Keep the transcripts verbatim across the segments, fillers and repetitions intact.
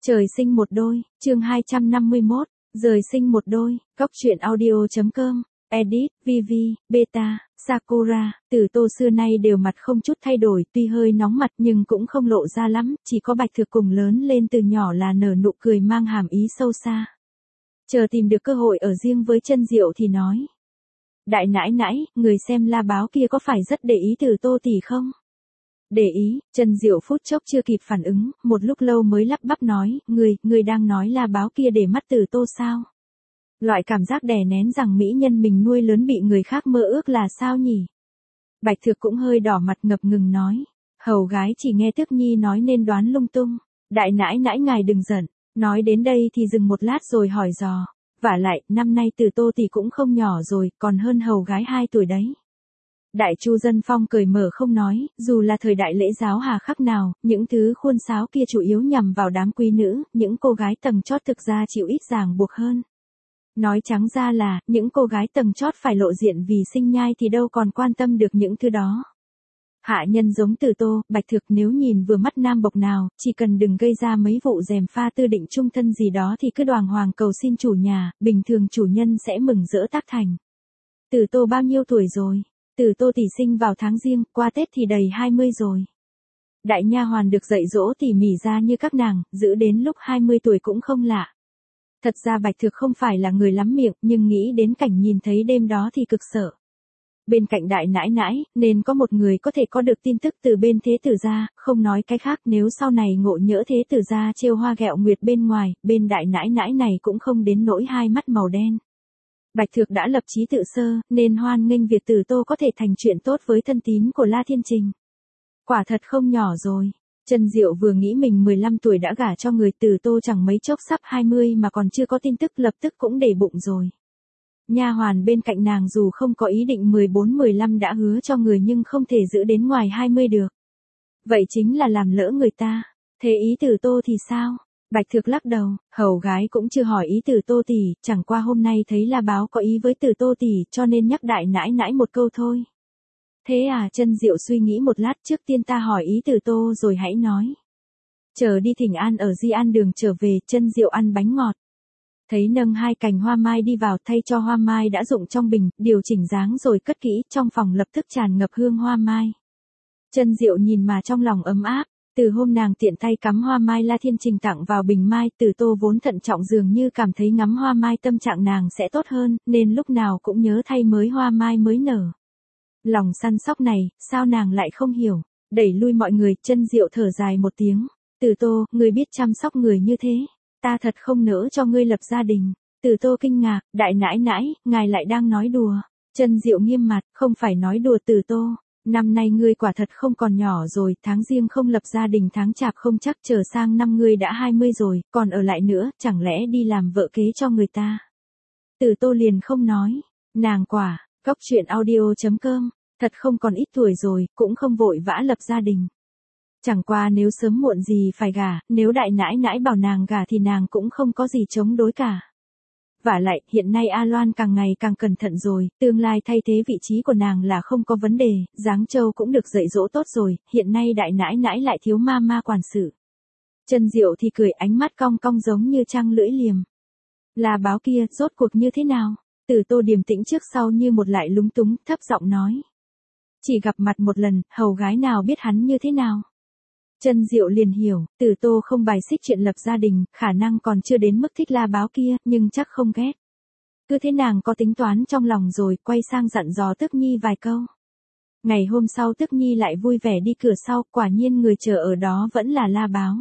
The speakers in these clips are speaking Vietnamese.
Trời sinh một đôi, chương hai trăm năm mươi mốt, rời sinh một đôi, góc truyện audio.com, edit, Vivi, Beta, Sakura, Tử Tô xưa nay đều mặt không chút thay đổi, tuy hơi nóng mặt nhưng cũng không lộ ra lắm, chỉ có Bạch Thực cùng lớn lên từ nhỏ là nở nụ cười mang hàm ý sâu xa. Chờ tìm được cơ hội ở riêng với Chân Diệu thì nói. Đại nãi nãi, người xem La Báo kia có phải rất để ý Tử Tô tỷ không? Để ý, Chân Diệu phút chốc chưa kịp phản ứng, một lúc lâu mới lắp bắp nói, người, người đang nói La Báo kia để mắt Tử Tô sao? Loại cảm giác đè nén rằng mỹ nhân mình nuôi lớn bị người khác mơ ước là sao nhỉ? Bạch Thực cũng hơi đỏ mặt ngập ngừng nói, hầu gái chỉ nghe Tước Nhi nói nên đoán lung tung, đại nãi nãi ngài đừng giận, nói đến đây thì dừng một lát rồi hỏi dò, vả lại, năm nay Tử Tô thì cũng không nhỏ rồi, còn hơn hầu gái hai tuổi đấy. Đại Chu Dân Phong cười mở không nói, dù là thời đại lễ giáo hà khắc nào, những thứ khuôn sáo kia chủ yếu nhằm vào đám quý nữ, những cô gái tầng chót thực ra chịu ít ràng buộc hơn. Nói trắng ra là, những cô gái tầng chót phải lộ diện vì sinh nhai thì đâu còn quan tâm được những thứ đó. Hạ nhân giống Tử Tô, Bạch Thực nếu nhìn vừa mắt nam bộc nào, chỉ cần đừng gây ra mấy vụ gièm pha tư định chung thân gì đó thì cứ đoàng hoàng cầu xin chủ nhà, bình thường chủ nhân sẽ mừng rỡ tác thành. Tử Tô bao nhiêu tuổi rồi? Tử Tô tỷ sinh vào tháng Giêng, qua Tết thì đầy hai mươi rồi. Đại nha hoàn được dạy dỗ tỉ mỉ ra như các nàng, giữ đến lúc hai mươi tuổi cũng không lạ. Thật ra Bạch Thực không phải là người lắm miệng, nhưng nghĩ đến cảnh nhìn thấy đêm đó thì cực sợ. Bên cạnh đại nãi nãi, nên có một người có thể có được tin tức từ bên thế tử gia, không nói cái khác, nếu sau này ngộ nhỡ thế tử gia trêu hoa ghẹo nguyệt bên ngoài, bên đại nãi nãi này cũng không đến nỗi hai mắt màu đen. Bạch Thực đã lập chí tự sơ, nên hoan nghênh việc Tử Tô có thể thành chuyện tốt với thân tín của La Thiên Trình. Quả thật không nhỏ rồi. Chân Diệu vừa nghĩ mình mười lăm tuổi đã gả cho người, Tử Tô chẳng mấy chốc sắp hai mươi mà còn chưa có tin tức, lập tức cũng để bụng rồi. Nha hoàn bên cạnh nàng dù không có ý định mười bốn mười lăm đã hứa cho người nhưng không thể giữ đến ngoài hai mươi được. Vậy chính là làm lỡ người ta. Thế ý Tử Tô thì sao? Bạch Thực lắc đầu, hầu gái cũng chưa hỏi ý Tử Tô tỷ, chẳng qua hôm nay thấy La Báo có ý với Tử Tô tỷ, cho nên nhắc đại nãi nãi một câu thôi. Thế à? Chân Diệu suy nghĩ một lát, trước tiên ta hỏi ý Tử Tô rồi hãy nói. Chờ đi thỉnh an ở Di An đường trở về, Chân Diệu ăn bánh ngọt. Thấy nâng hai cành hoa mai đi vào, thay cho hoa mai đã rụng trong bình, điều chỉnh dáng rồi cất kỹ, trong phòng lập tức tràn ngập hương hoa mai. Chân Diệu nhìn mà trong lòng ấm áp. Từ hôm nàng tiện tay cắm hoa mai La Thiên Trình tặng vào bình mai, Tử Tô vốn thận trọng dường như cảm thấy ngắm hoa mai tâm trạng nàng sẽ tốt hơn, nên lúc nào cũng nhớ thay mới hoa mai mới nở. Lòng săn sóc này, sao nàng lại không hiểu, đẩy lui mọi người, Chân Diệu thở dài một tiếng. Tử Tô, ngươi biết chăm sóc người như thế, ta thật không nỡ cho ngươi lập gia đình. Tử Tô kinh ngạc, đại nãi nãi, ngài lại đang nói đùa. Chân Diệu nghiêm mặt, không phải nói đùa Tử Tô. Năm nay ngươi quả thật không còn nhỏ rồi, tháng Giêng không lập gia đình, tháng Chạp không chắc, chờ sang năm ngươi đã hai mươi rồi, còn ở lại nữa, chẳng lẽ đi làm vợ kế cho người ta. Tử Tô liền không nói, nàng quả, góc truyện audio.com, thật không còn ít tuổi rồi, cũng không vội vã lập gia đình. Chẳng qua nếu sớm muộn gì phải gả, nếu đại nãi nãi bảo nàng gả thì nàng cũng không có gì chống đối cả. Vả lại, hiện nay A Loan càng ngày càng cẩn thận rồi, tương lai thay thế vị trí của nàng là không có vấn đề, Giáng Châu cũng được dạy dỗ tốt rồi, hiện nay đại nãi nãi lại thiếu ma ma quản sự. Chân Diệu thì cười, ánh mắt cong cong giống như trăng lưỡi liềm. La Báo kia, rốt cuộc như thế nào? Tử Tô điềm tĩnh trước sau như một lại lúng túng, thấp giọng nói. Chỉ gặp mặt một lần, hầu gái nào biết hắn như thế nào? Chân Diệu liền hiểu, Tử Tô không bài xích chuyện lập gia đình, khả năng còn chưa đến mức thích La Báo kia, nhưng chắc không ghét. Cứ thế nàng có tính toán trong lòng rồi, quay sang dặn dò Tước Nhi vài câu. Ngày hôm sau Tước Nhi lại vui vẻ đi cửa sau, quả nhiên người chờ ở đó vẫn là La Báo.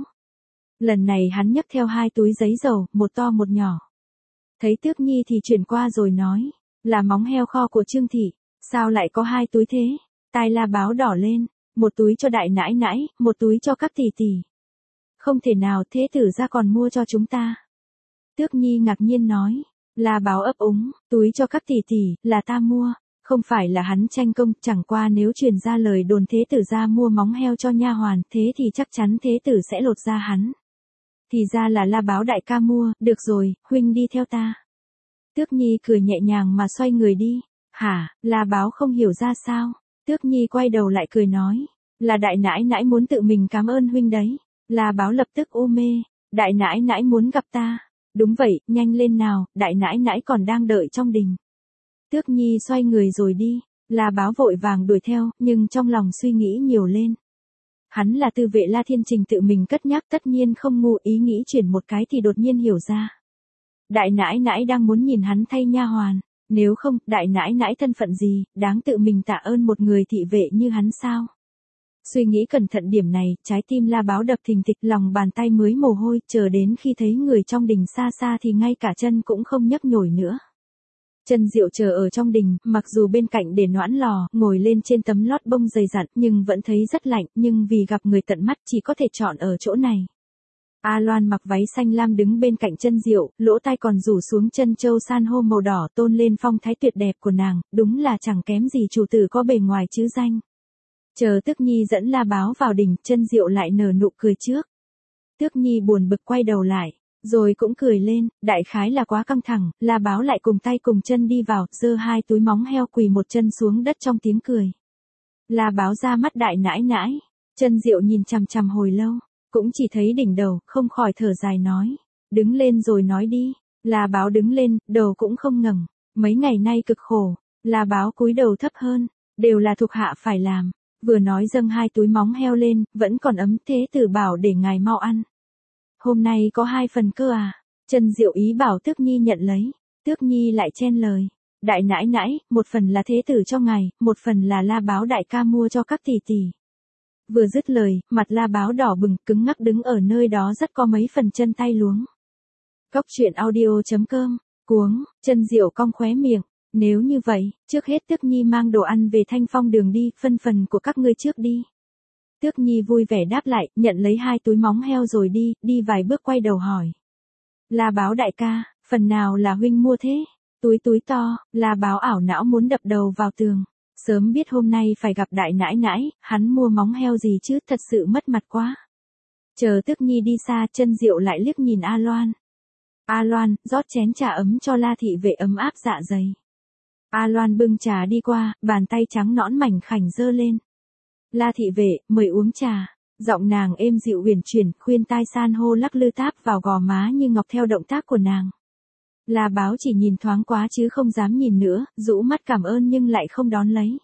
Lần này hắn nhấc theo hai túi giấy dầu, một to một nhỏ. Thấy Tước Nhi thì chuyển qua rồi nói, là móng heo kho của Trương thị, sao lại có hai túi thế? Tai La Báo đỏ lên. Một túi cho đại nãi nãi, một túi cho các tỷ tỷ. Không thể nào, thế tử gia còn mua cho chúng ta. Tước Nhi ngạc nhiên nói, La Báo ấp úng, túi cho các tỷ tỷ, là ta mua, không phải là hắn tranh công, chẳng qua nếu truyền ra lời đồn thế tử gia mua móng heo cho nha hoàn, thế thì chắc chắn thế tử sẽ lột ra hắn. Thì ra là La Báo đại ca mua, được rồi, huynh đi theo ta. Tước Nhi cười nhẹ nhàng mà xoay người đi. Hả? La Báo không hiểu ra sao. Tước Nhi quay đầu lại cười nói, là đại nãi nãi muốn tự mình cảm ơn huynh đấy. La Báo lập tức u mê, Đại nãi nãi muốn gặp ta. Đúng vậy, nhanh lên nào, đại nãi nãi còn đang đợi trong đình. Tước Nhi xoay người rồi đi. La Báo vội vàng đuổi theo, nhưng trong lòng suy nghĩ nhiều lên. Hắn là tư vệ La Thiên Trình tự mình cất nhắc, tất nhiên không ngu, ý nghĩ chuyển một cái thì đột nhiên hiểu ra. Đại nãi nãi đang muốn nhìn hắn thay nha hoàn, nếu không, đại nãi nãi thân phận gì, đáng tự mình tạ ơn một người thị vệ như hắn sao? Suy nghĩ cẩn thận điểm này, trái tim La Báo đập thình thịch, lòng bàn tay mới mồ hôi, chờ đến khi thấy người trong đình xa xa thì ngay cả chân cũng không nhấc nổi nữa. Chân Diệu chờ ở trong đình, mặc dù bên cạnh để noãn lò, ngồi lên trên tấm lót bông dày dặn, nhưng vẫn thấy rất lạnh, nhưng vì gặp người tận mắt chỉ có thể chọn ở chỗ này. A Loan mặc váy xanh lam đứng bên cạnh Chân Diệu, lỗ tai còn rủ xuống chân châu san hô màu đỏ tôn lên phong thái tuyệt đẹp của nàng, đúng là chẳng kém gì chủ tử có bề ngoài chứ danh. Chờ Tước Nhi dẫn La Báo vào đình, Chân Diệu lại nở nụ cười trước. Tước Nhi buồn bực quay đầu lại, rồi cũng cười lên, đại khái là quá căng thẳng, La Báo lại cùng tay cùng chân đi vào, giơ hai túi móng heo quỳ một chân xuống đất trong tiếng cười. La Báo ra mắt đại nãi nãi, Chân Diệu nhìn chằm chằm hồi lâu, cũng chỉ thấy đỉnh đầu, không khỏi thở dài nói, đứng lên rồi nói đi. La Báo đứng lên, đầu cũng không ngẩng, mấy ngày nay cực khổ. La Báo cúi đầu thấp hơn, đều là thuộc hạ phải làm. Vừa nói dâng hai túi móng heo lên, vẫn còn ấm, thế tử bảo để ngài mau ăn. Hôm nay có hai phần cơ à? Chân Diệu ý bảo Tước Nhi nhận lấy. Tước Nhi lại chen lời. Đại nãi nãi, một phần là thế tử cho ngài, một phần là La Báo đại ca mua cho các tỷ tỷ. Vừa dứt lời, mặt La Báo đỏ bừng, cứng ngắc đứng ở nơi đó rất có mấy phần chân tay luống. Cốc truyện audio chấm com, cuống, Chân Diệu cong khóe miệng. Nếu như vậy, trước hết Tước Nhi mang đồ ăn về Thanh Phong đường đi, phân phần của các ngươi trước đi. Tước Nhi vui vẻ đáp lại, nhận lấy hai túi móng heo rồi đi, đi vài bước quay đầu hỏi. La Báo đại ca, phần nào là huynh mua thế? Túi túi to, La Báo ảo não muốn đập đầu vào tường. Sớm biết hôm nay phải gặp đại nãi nãi, hắn mua móng heo gì chứ, thật sự mất mặt quá. Chờ Tước Nhi đi xa, Chân Diệu lại liếc nhìn A Loan. A Loan, rót chén trà ấm cho La thị vệ ấm áp dạ dày. A Loan bưng trà đi qua, bàn tay trắng nõn mảnh khảnh giơ lên. La thị vệ, mời uống trà. Giọng nàng êm dịu uyển chuyển, khuyên tai san hô lắc lư táp vào gò má như ngọc theo động tác của nàng. La Báo chỉ nhìn thoáng quá chứ không dám nhìn nữa, rũ mắt cảm ơn nhưng lại không đón lấy.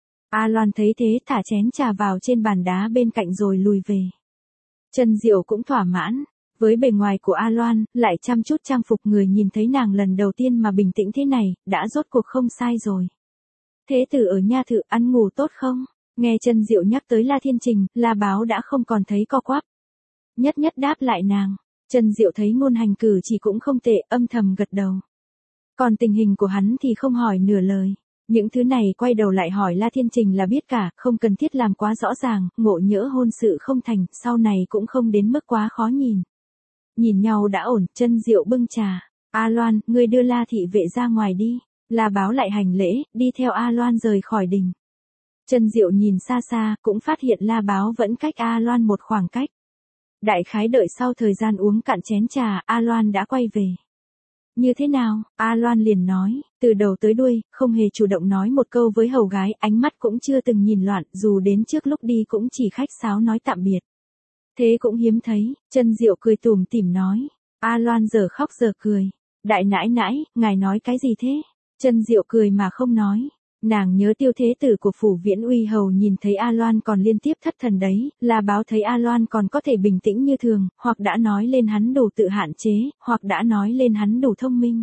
A Loan thấy thế thả chén trà vào trên bàn đá bên cạnh rồi lùi về. Chân Diệu cũng thỏa mãn. Với bề ngoài của A Loan, lại chăm chút trang phục, người nhìn thấy nàng lần đầu tiên mà bình tĩnh thế này, đã rốt cuộc không sai rồi. Thế tử ở nha thự ăn ngủ tốt không? Nghe Chân Diệu nhắc tới La Thiên Trình, La Báo đã không còn thấy co quắp. Nhất nhất đáp lại nàng. Chân Diệu thấy ngôn hành cử chỉ cũng không tệ, âm thầm gật đầu. Còn tình hình của hắn thì không hỏi nửa lời. Những thứ này quay đầu lại hỏi La Thiên Trình là biết cả, không cần thiết làm quá rõ ràng, ngộ nhỡ hôn sự không thành, sau này cũng không đến mức quá khó nhìn. Nhìn nhau đã ổn, Chân Diệu bưng trà. A Loan, ngươi đưa La thị vệ ra ngoài đi. La Báo lại hành lễ, đi theo A Loan rời khỏi đình. Chân Diệu nhìn xa xa, cũng phát hiện La Báo vẫn cách A Loan một khoảng cách. Đại khái đợi sau thời gian uống cạn chén trà, A Loan đã quay về. Như thế nào? A Loan liền nói, từ đầu tới đuôi, không hề chủ động nói một câu với hầu gái, ánh mắt cũng chưa từng nhìn loạn, dù đến trước lúc đi cũng chỉ khách sáo nói tạm biệt. Thế cũng hiếm thấy. Chân Diệu cười tủm tỉm nói. A Loan giờ khóc giờ cười. Đại nãi nãi, ngài nói cái gì thế? Chân Diệu cười mà không nói. Nàng nhớ Tiêu thế tử của phủ Viễn Uy hầu nhìn thấy A Loan còn liên tiếp thất thần đấy, La Báo thấy A Loan còn có thể bình tĩnh như thường, hoặc đã nói lên hắn đủ tự hạn chế, hoặc đã nói lên hắn đủ thông minh.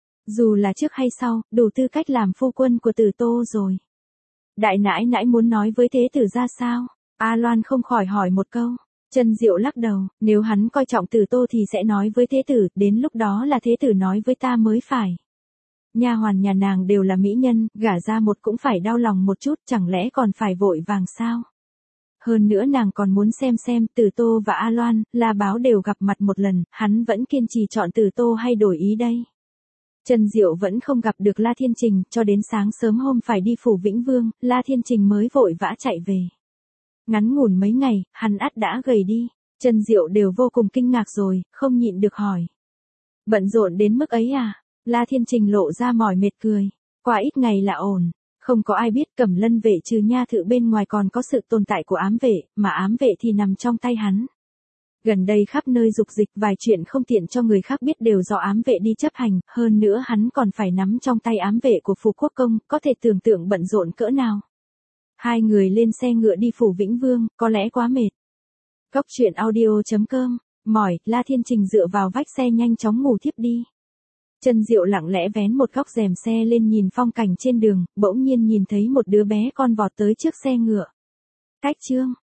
Dù là trước hay sau, đủ tư cách làm phu quân của Tử Tô rồi. Đại nãi nãi muốn nói với thế tử ra sao? A Loan không khỏi hỏi một câu. Chân Diệu lắc đầu, nếu hắn coi trọng Tử Tô thì sẽ nói với thế tử, đến lúc đó là thế tử nói với ta mới phải. Nha hoàn nhà nàng đều là mỹ nhân, gả ra một cũng phải đau lòng một chút, chẳng lẽ còn phải vội vàng sao? Hơn nữa nàng còn muốn xem xem Tử Tô và A Loan, La Báo đều gặp mặt một lần, hắn vẫn kiên trì chọn Tử Tô hay đổi ý đây? Chân Diệu vẫn không gặp được La Thiên Trình, cho đến sáng sớm hôm phải đi phủ Vĩnh Vương, La Thiên Trình mới vội vã chạy về. Ngắn ngủn mấy ngày, hắn ắt đã gầy đi. Chân Diệu đều vô cùng kinh ngạc rồi, không nhịn được hỏi. Bận rộn đến mức ấy à? La Thiên Trình lộ ra mỏi mệt cười. Qua ít ngày là ổn. Không có ai biết Cẩm Lân vệ trừ nha thự bên ngoài còn có sự tồn tại của ám vệ, mà ám vệ thì nằm trong tay hắn. Gần đây khắp nơi dục dịch, vài chuyện không tiện cho người khác biết đều do ám vệ đi chấp hành, hơn nữa hắn còn phải nắm trong tay ám vệ của Phù Quốc Công, có thể tưởng tượng bận rộn cỡ nào. Hai người lên xe ngựa đi phủ Vĩnh Vương, có lẽ quá mệt. Cốc truyện audio chấm com, mỏi, La Thiên Trình dựa vào vách xe nhanh chóng ngủ thiếp đi. Trần Diệu lặng lẽ vén một góc rèm xe lên nhìn phong cảnh trên đường, bỗng nhiên nhìn thấy một đứa bé con vọt tới trước xe ngựa. Cách chương